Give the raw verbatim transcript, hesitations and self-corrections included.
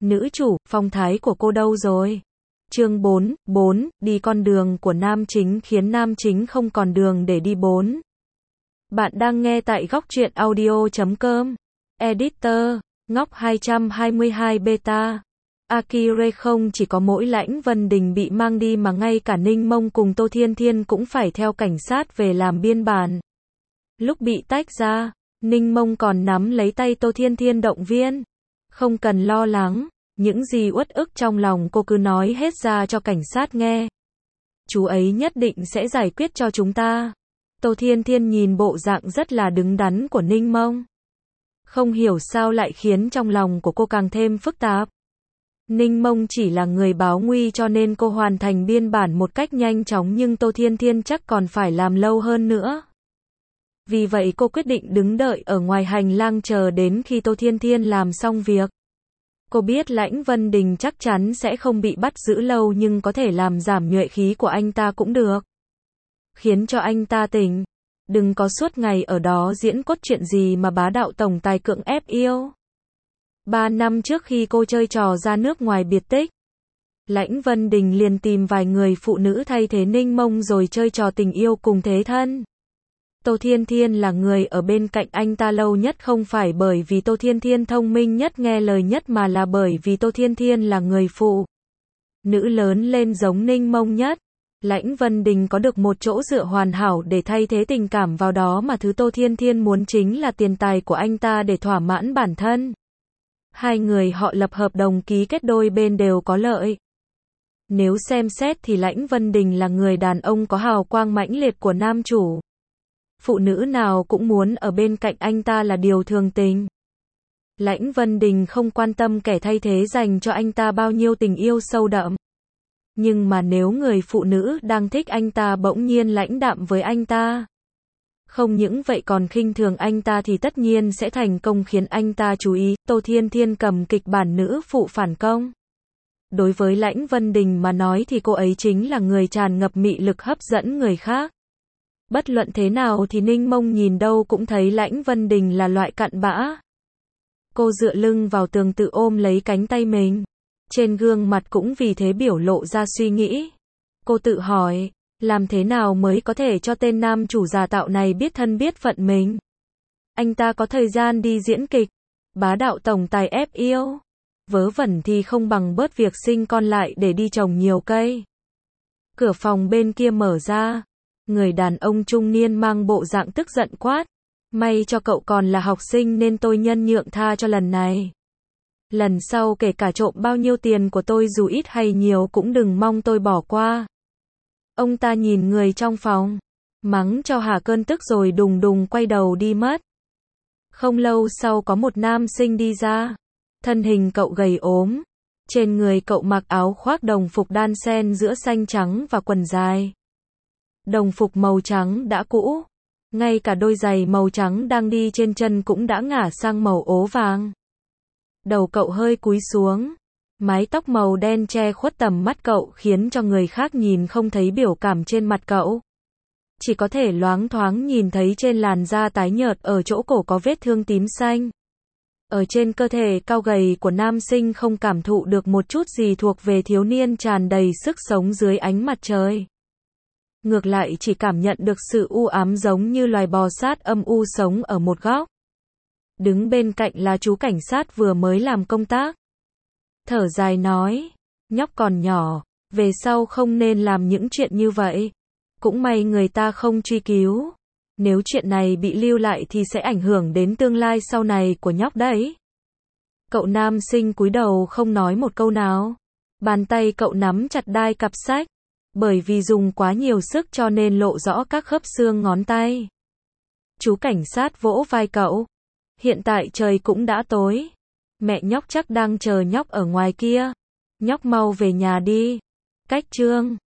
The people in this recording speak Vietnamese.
Nữ chủ, phong thái của cô đâu rồi? Chương bốn, bốn, đi con đường của nam chính khiến nam chính không còn đường để đi bốn. Bạn đang nghe tại góc truyện audio chấm com. Editor, Ngóc hai hai hai Beta. Akire không chỉ có mỗi Lãnh Vân Đình bị mang đi mà ngay cả Ninh Mông cùng Tô Thiên Thiên cũng phải theo cảnh sát về làm biên bản. Lúc bị tách ra, Ninh Mông còn nắm lấy tay Tô Thiên Thiên động viên. Không cần lo lắng, những gì uất ức trong lòng cô cứ nói hết ra cho cảnh sát nghe. Chú ấy nhất định sẽ giải quyết cho chúng ta. Tô Thiên Thiên nhìn bộ dạng rất là đứng đắn của Ninh Mông. Không hiểu sao lại khiến trong lòng của cô càng thêm phức tạp. Ninh Mông chỉ là người báo nguy cho nên cô hoàn thành biên bản một cách nhanh chóng, nhưng Tô Thiên Thiên chắc còn phải làm lâu hơn nữa. Vì vậy cô quyết định đứng đợi ở ngoài hành lang chờ đến khi Tô Thiên Thiên làm xong việc. Cô biết Lãnh Vân Đình chắc chắn sẽ không bị bắt giữ lâu, nhưng có thể làm giảm nhuệ khí của anh ta cũng được. Khiến cho anh ta tỉnh. Đừng có suốt ngày ở đó diễn cốt truyện gì mà bá đạo tổng tài cưỡng ép yêu. Ba năm trước khi cô chơi trò ra nước ngoài biệt tích, Lãnh Vân Đình liền tìm vài người phụ nữ thay thế Ninh Mông rồi chơi trò tình yêu cùng thế thân. Tô Thiên Thiên là người ở bên cạnh anh ta lâu nhất, không phải bởi vì Tô Thiên Thiên thông minh nhất nghe lời nhất mà là bởi vì Tô Thiên Thiên là người phụ nữ lớn lên giống Ninh Mông nhất. Lãnh Vân Đình có được một chỗ dựa hoàn hảo để thay thế tình cảm vào đó, mà thứ Tô Thiên Thiên muốn chính là tiền tài của anh ta để thỏa mãn bản thân. Hai người họ lập hợp đồng ký kết, đôi bên đều có lợi. Nếu xem xét thì Lãnh Vân Đình là người đàn ông có hào quang mãnh liệt của nam chủ. Phụ nữ nào cũng muốn ở bên cạnh anh ta là điều thường tình. Lãnh Vân Đình không quan tâm kẻ thay thế dành cho anh ta bao nhiêu tình yêu sâu đậm. Nhưng mà nếu người phụ nữ đang thích anh ta bỗng nhiên lãnh đạm với anh ta, không những vậy còn khinh thường anh ta, thì tất nhiên sẽ thành công khiến anh ta chú ý. Tô Thiên Thiên cầm kịch bản nữ phụ phản công. Đối với Lãnh Vân Đình mà nói thì cô ấy chính là người tràn ngập mị lực hấp dẫn người khác. Bất luận thế nào thì Ninh Mông nhìn đâu cũng thấy Lãnh Vân Đình là loại cặn bã. Cô dựa lưng vào tường tự ôm lấy cánh tay mình. Trên gương mặt cũng vì thế biểu lộ ra suy nghĩ. Cô tự hỏi, làm thế nào mới có thể cho tên nam chủ giả tạo này biết thân biết phận mình? Anh ta có thời gian đi diễn kịch, bá đạo tổng tài ép yêu. Vớ vẩn thì không bằng bớt việc sinh con lại để đi trồng nhiều cây. Cửa phòng bên kia mở ra. Người đàn ông trung niên mang bộ dạng tức giận quát. May cho cậu còn là học sinh nên tôi nhân nhượng tha cho lần này. Lần sau kể cả trộm bao nhiêu tiền của tôi dù ít hay nhiều cũng đừng mong tôi bỏ qua. Ông ta nhìn người trong phòng, mắng cho hả cơn tức rồi đùng đùng quay đầu đi mất. Không lâu sau có một nam sinh đi ra. Thân hình cậu gầy ốm. Trên người cậu mặc áo khoác đồng phục đan xen giữa xanh trắng và quần dài. Đồng phục màu trắng đã cũ. Ngay cả đôi giày màu trắng đang đi trên chân cũng đã ngả sang màu ố vàng. Đầu cậu hơi cúi xuống. Mái tóc màu đen che khuất tầm mắt cậu khiến cho người khác nhìn không thấy biểu cảm trên mặt cậu. Chỉ có thể loáng thoáng nhìn thấy trên làn da tái nhợt ở chỗ cổ có vết thương tím xanh. Ở trên cơ thể cao gầy của nam sinh không cảm thụ được một chút gì thuộc về thiếu niên tràn đầy sức sống dưới ánh mặt trời. Ngược lại chỉ cảm nhận được sự u ám giống như loài bò sát âm u sống ở một góc. Đứng bên cạnh là chú cảnh sát vừa mới làm công tác. Thở dài nói, nhóc còn nhỏ, về sau không nên làm những chuyện như vậy. Cũng may người ta không truy cứu. Nếu chuyện này bị lưu lại thì sẽ ảnh hưởng đến tương lai sau này của nhóc đấy. Cậu nam sinh cúi đầu không nói một câu nào. Bàn tay cậu nắm chặt đai cặp sách. Bởi vì dùng quá nhiều sức cho nên lộ rõ các khớp xương ngón tay. Chú cảnh sát vỗ vai cậu. Hiện tại trời cũng đã tối. Mẹ nhóc chắc đang chờ nhóc ở ngoài kia. Nhóc mau về nhà đi. Cách chương